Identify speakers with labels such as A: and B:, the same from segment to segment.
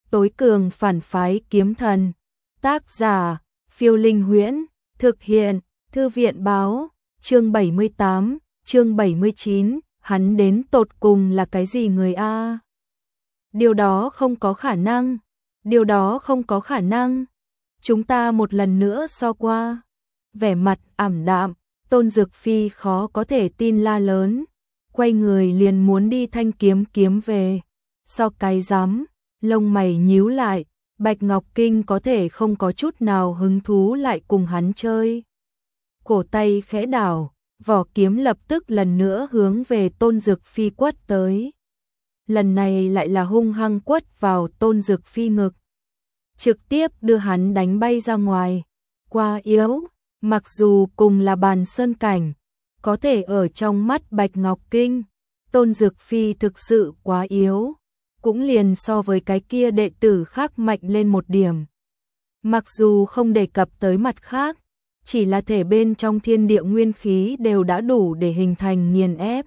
A: tối cường phản phái kiếm thần. Tác giả, Phiêu Linh Huyễn, thực hiện, Thư viện Báo, chương 78, chương 79, hắn đến tột cùng là cái gì người a? Điều đó không có khả năng, điều đó không có khả năng. Chúng ta một lần nữa so qua. Vẻ mặt ảm đạm, Tôn Dực Phi khó có thể tin la lớn, quay người liền muốn đi thanh kiếm kiếm về. So cái rắm, lông mày nhíu lại, Bạch Ngọc Kinh có thể không có chút nào hứng thú lại cùng hắn chơi. Cổ tay khẽ đảo, vỏ kiếm lập tức lần nữa hướng về Tôn Dực Phi quất tới. Lần này lại là hung hăng quất vào Tôn Dực Phi ngực, trực tiếp đưa hắn đánh bay ra ngoài. Quá yếu, mặc dù cùng là bàn sơn cảnh, có thể ở trong mắt Bạch Ngọc Kinh, Tôn Dực Phi thực sự quá yếu, cũng liền so với cái kia đệ tử khác mạnh lên một điểm. Mặc dù không đề cập tới mặt khác, chỉ là thể bên trong thiên địa nguyên khí đều đã đủ để hình thành nghiền ép.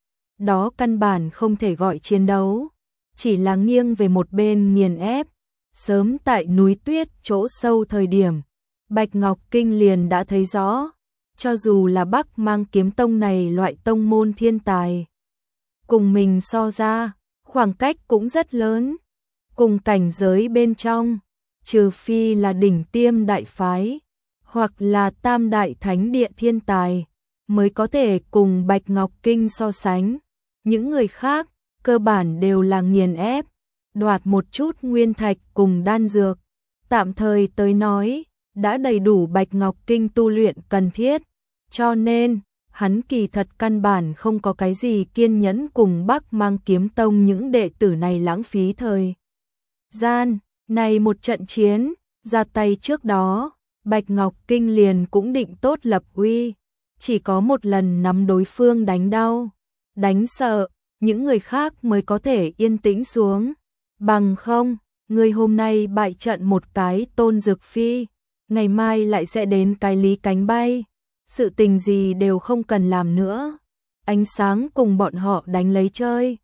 A: Đó căn bản không thể gọi chiến đấu, chỉ là nghiêng về một bên nghiền ép. Sớm tại núi tuyết chỗ sâu thời điểm, Bạch Ngọc Kinh liền đã thấy rõ, cho dù là Bắc Mang Kiếm Tông này loại tông môn thiên tài, cùng mình so ra, khoảng cách cũng rất lớn. Cùng cảnh giới bên trong, trừ phi là đỉnh tiêm đại phái, hoặc là tam đại thánh địa thiên tài, mới có thể cùng Bạch Ngọc Kinh so sánh. Những người khác, cơ bản đều là nghiền ép, đoạt một chút nguyên thạch cùng đan dược. Tạm thời tới nói, đã đầy đủ Bạch Ngọc Kinh tu luyện cần thiết, cho nên, hắn kỳ thật căn bản không có cái gì kiên nhẫn cùng Bắc Mang Kiếm Tông những đệ tử này lãng phí thời gian. Này một trận chiến, ra tay trước đó, Bạch Ngọc Kinh liền cũng định tốt lập uy, chỉ có một lần nắm đối phương đánh đau, đánh sợ, những người khác mới có thể yên tĩnh xuống. Bằng không, người hôm nay bại trận một cái Tôn Dực Phi, ngày mai lại sẽ đến cái lý cánh bay, sự tình gì đều không cần làm nữa. Ánh sáng cùng bọn họ đánh lấy chơi.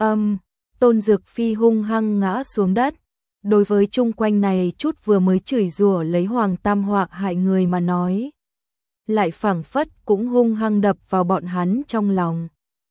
A: Tôn Dực Phi hung hăng ngã xuống đất. Đối với chung quanh này chút vừa mới chửi rủa lấy Hoàng Tam Họa hại người mà nói, lại phảng phất cũng hung hăng đập vào bọn hắn trong lòng.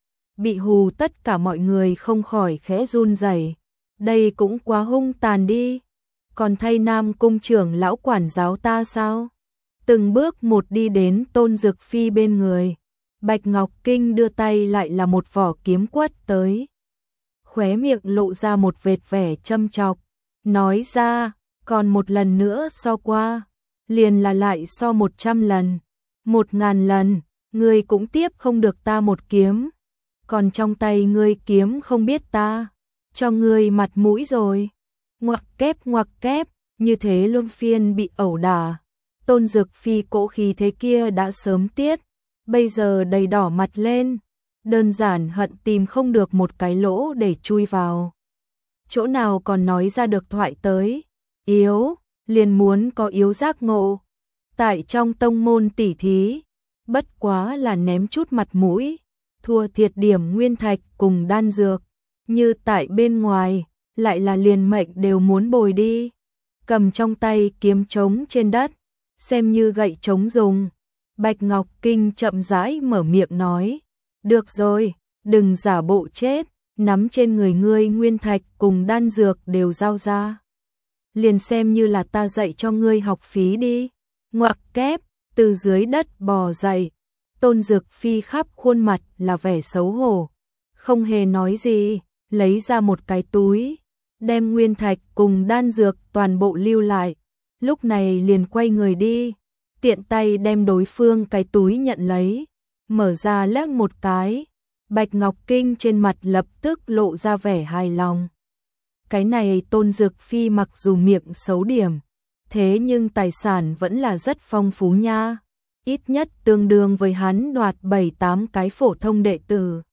A: Bị hù tất cả mọi người không khỏi khẽ run rẩy. Đây cũng quá hung tàn đi. Còn thay Nam cung trưởng lão quản giáo ta sao? Từng bước một đi đến Tôn Dực Phi bên người. Bạch Ngọc Kinh đưa tay lại là một vỏ kiếm quất tới. Khóe miệng lộ ra một vệt vẻ châm chọc, nói ra, còn một lần nữa so qua, liền là lại so 100 lần, 1000 lần, ngươi cũng tiếp không được ta một kiếm. Còn trong tay ngươi kiếm không biết ta, cho ngươi mặt mũi rồi. Ngoặc kép, như thế luân phiên bị ẩu đả. Tôn Dực Phi cỗ khí thế kia đã sớm tiết, bây giờ đầy đỏ mặt lên, đơn giản hận tìm không được một cái lỗ để chui vào. Chỗ nào còn nói ra được thoại tới, yếu, liền muốn có yếu giác ngộ. Tại trong tông môn tỉ thí, bất quá là ném chút mặt mũi, thua thiệt điểm nguyên thạch cùng đan dược, như tại bên ngoài, lại là liền mệnh đều muốn bồi đi. Cầm trong tay kiếm trống trên đất, xem như gậy trống dùng. Bạch Ngọc Kinh chậm rãi mở miệng nói, được rồi, đừng giả bộ chết, nắm trên người ngươi nguyên thạch cùng đan dược đều giao ra. Liền xem như là ta dạy cho ngươi học phí đi. Ngoặc kép, từ dưới đất bò dậy. Tôn Dực Phi khắp khuôn mặt là vẻ xấu hổ, không hề nói gì, lấy ra một cái túi, đem nguyên thạch cùng đan dược toàn bộ lưu lại, lúc này liền quay người đi, tiện tay đem đối phương cái túi nhận lấy, mở ra lắc một cái. Bạch Ngọc Kinh trên mặt lập tức lộ ra vẻ hài lòng. Cái này Tôn Dực Phi mặc dù miệng xấu điểm, thế nhưng tài sản vẫn là rất phong phú nha. Ít nhất tương đương với hắn đoạt 7-8 cái phổ thông đệ tử.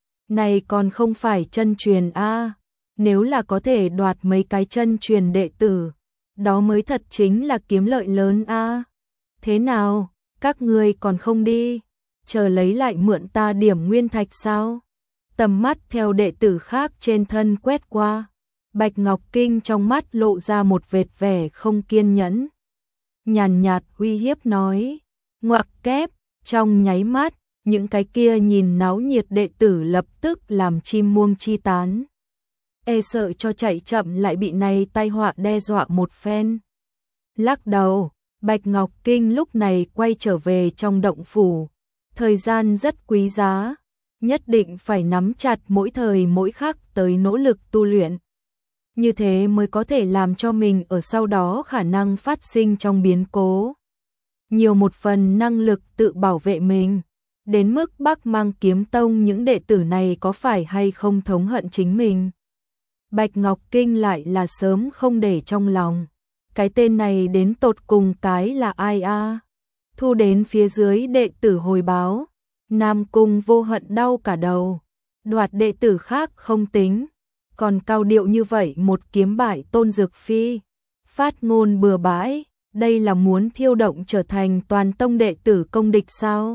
A: Này còn không phải chân truyền a, nếu là có thể đoạt mấy cái chân truyền đệ tử, đó mới thật chính là kiếm lợi lớn a. Thế nào, các ngươi còn không đi, chờ lấy lại mượn ta điểm nguyên thạch sao? Tầm mắt theo đệ tử khác trên thân quét qua, Bạch Ngọc Kinh trong mắt lộ ra một vệt vẻ không kiên nhẫn. Nhàn nhạt uy hiếp nói, ngoặc kép, trong nháy mắt, những cái kia nhìn náo nhiệt đệ tử lập tức làm chim muông chi tán. E sợ cho chạy chậm lại bị này tai họa đe dọa một phen. Lắc đầu, Bạch Ngọc Kinh lúc này quay trở về trong động phủ. Thời gian rất quý giá, nhất định phải nắm chặt mỗi thời mỗi khắc tới nỗ lực tu luyện. Như thế mới có thể làm cho mình ở sau đó khả năng phát sinh trong biến cố. Nhiều một phần năng lực tự bảo vệ mình. Đến mức Bắc Mang Kiếm Tông những đệ tử này có phải hay không thống hận chính mình. Bạch Ngọc Kinh lại là sớm không để trong lòng. Cái tên này đến tột cùng cái là ai a? Thu đến phía dưới đệ tử hồi báo. Nam Cung Vô Hận đau cả đầu. Đoạt đệ tử khác không tính. Còn cao điệu như vậy một kiếm bại Tôn Dược Phi. Phát ngôn bừa bãi. Đây là muốn thiêu động trở thành toàn tông đệ tử công địch sao?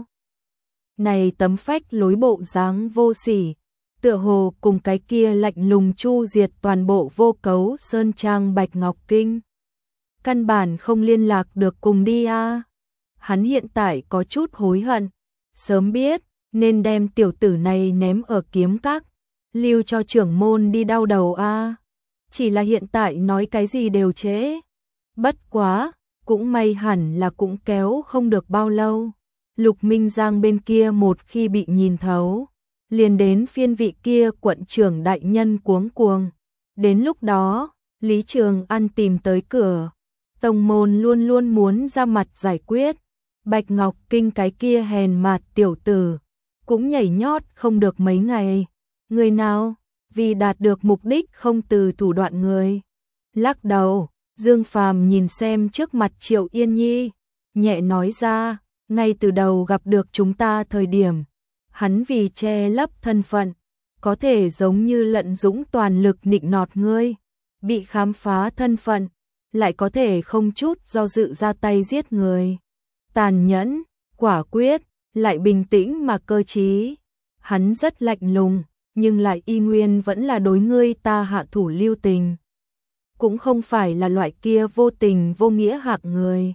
A: Này tấm phách lối bộ dáng vô sỉ, tựa hồ cùng cái kia lạnh lùng chu diệt toàn bộ Vô Cấu Sơn Trang Bạch Ngọc Kinh. Căn bản không liên lạc được cùng đi a. Hắn hiện tại có chút hối hận, sớm biết nên đem tiểu tử này ném ở kiếm các, lưu cho trưởng môn đi đau đầu a. Chỉ là hiện tại nói cái gì đều trễ. Bất quá, cũng may hẳn là cũng kéo không được bao lâu. Lục Minh Giang bên kia một khi bị nhìn thấu, liền đến phiên vị kia quận trưởng đại nhân cuống cuồng. Đến lúc đó, Lý Trường An tìm tới cửa. Tông môn luôn luôn muốn ra mặt giải quyết. Bạch Ngọc Kinh cái kia hèn mạt tiểu tử, cũng nhảy nhót không được mấy ngày. Người nào, vì đạt được mục đích không từ thủ đoạn người. Lắc đầu, Dương Phàm nhìn xem trước mặt Triệu Yên Nhi, nhẹ nói ra, ngay từ đầu gặp được chúng ta thời điểm, hắn vì che lấp thân phận, có thể giống như lận dũng toàn lực nịnh nọt ngươi, bị khám phá thân phận, lại có thể không chút do dự ra tay giết người. Tàn nhẫn, quả quyết, lại bình tĩnh mà cơ trí. Hắn rất lạnh lùng, nhưng lại y nguyên vẫn là đối ngươi ta hạ thủ lưu tình. Cũng không phải là loại kia vô tình vô nghĩa hạng người.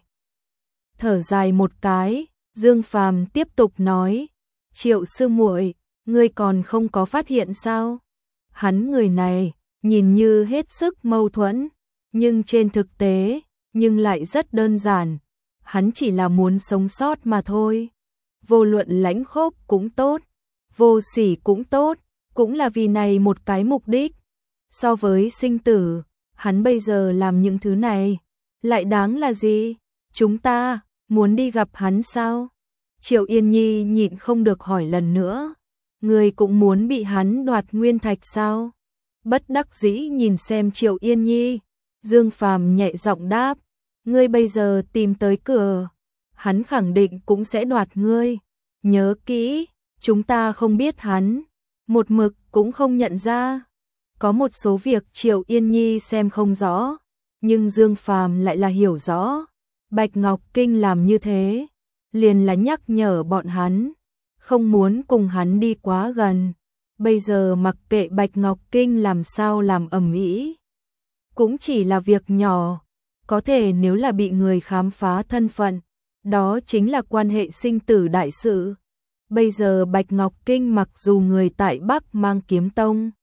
A: Thở dài một cái, Dương Phàm tiếp tục nói, Triệu sư muội, ngươi còn không có phát hiện sao? Hắn người này, nhìn như hết sức mâu thuẫn, nhưng trên thực tế, nhưng lại rất đơn giản. Hắn chỉ là muốn sống sót mà thôi. Vô luận lãnh khốc cũng tốt, vô sỉ cũng tốt, cũng là vì này một cái mục đích. So với sinh tử, hắn bây giờ làm những thứ này, lại đáng là gì? Chúng ta muốn đi gặp hắn sao? Triệu Yên Nhi nhịn không được hỏi lần nữa. Người cũng muốn bị hắn đoạt nguyên thạch sao? Bất đắc dĩ nhìn xem Triệu Yên Nhi, Dương Phàm nhẹ giọng đáp, ngươi bây giờ tìm tới cửa, hắn khẳng định cũng sẽ đoạt ngươi. Nhớ kỹ, chúng ta không biết hắn, một mực cũng không nhận ra. Có một số việc Triệu Yên Nhi xem không rõ, nhưng Dương Phàm lại là hiểu rõ. Bạch Ngọc Kinh làm như thế, liền là nhắc nhở bọn hắn, không muốn cùng hắn đi quá gần. Bây giờ mặc kệ Bạch Ngọc Kinh làm sao làm ầm ĩ, cũng chỉ là việc nhỏ, có thể nếu là bị người khám phá thân phận, đó chính là quan hệ sinh tử đại sự. Bây giờ Bạch Ngọc Kinh mặc dù người tại Bắc Mang Kiếm Tông,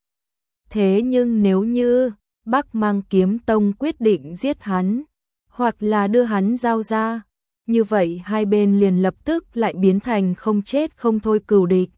A: thế nhưng nếu như Bắc Mang Kiếm Tông quyết định giết hắn, hoặc là đưa hắn giao ra, như vậy hai bên liền lập tức lại biến thành không chết không thôi cừu địch.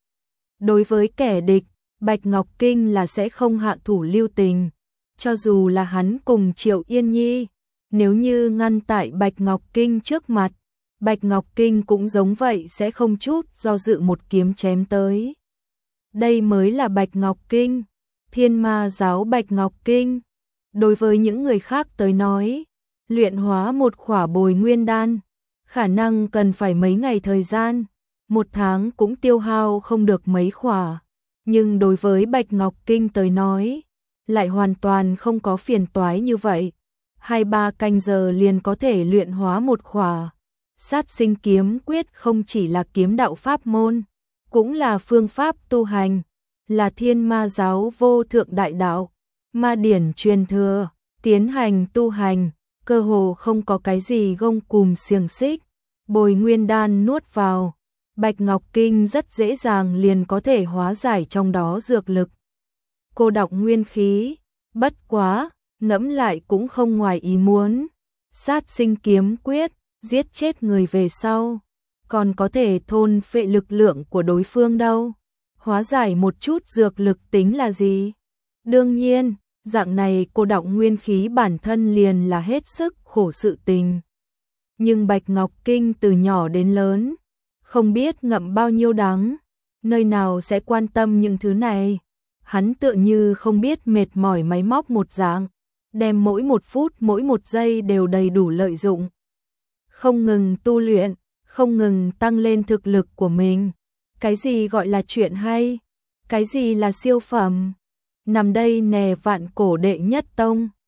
A: Đối với kẻ địch, Bạch Ngọc Kinh là sẽ không hạ thủ lưu tình, cho dù là hắn cùng Triệu Yên Nhi, nếu như ngăn tại Bạch Ngọc Kinh trước mặt, Bạch Ngọc Kinh cũng giống vậy sẽ không chút do dự một kiếm chém tới. Đây mới là Bạch Ngọc Kinh, Thiên Ma giáo Bạch Ngọc Kinh. Đối với những người khác tới nói, luyện hóa một khỏa bồi nguyên đan, khả năng cần phải mấy ngày thời gian, một tháng cũng tiêu hao không được mấy khỏa. Nhưng đối với Bạch Ngọc Kinh tới nói, lại hoàn toàn không có phiền toái như vậy. 2-3 canh giờ liền có thể luyện hóa một khỏa. Sát sinh kiếm quyết không chỉ là kiếm đạo pháp môn, cũng là phương pháp tu hành, là Thiên Ma giáo vô thượng đại đạo. ma điển truyền thừa, tiến hành tu hành, cơ hồ không có cái gì gông cùm xiềng xích. Bồi nguyên đan nuốt vào, Bạch Ngọc Kinh rất dễ dàng liền có thể hóa giải trong đó dược lực. Cô đọc nguyên khí, bất quá, ngẫm lại cũng không ngoài ý muốn. Sát sinh kiếm quyết, giết chết người về sau, còn có thể thôn phệ lực lượng của đối phương đâu. Hóa giải một chút dược lực tính là gì? Đương nhiên, dạng này cô đọc nguyên khí bản thân liền là hết sức khổ sự tình. Nhưng Bạch Ngọc Kinh từ nhỏ đến lớn, không biết ngậm bao nhiêu đắng, nơi nào sẽ quan tâm những thứ này. Hắn tựa như không biết mệt mỏi máy móc một dạng, đem mỗi một phút mỗi một giây đều đầy đủ lợi dụng. Không ngừng tu luyện, không ngừng tăng lên thực lực của mình. Cái gì gọi là chuyện hay? Cái gì là siêu phẩm? Nằm đây nè vạn cổ đệ nhất tông,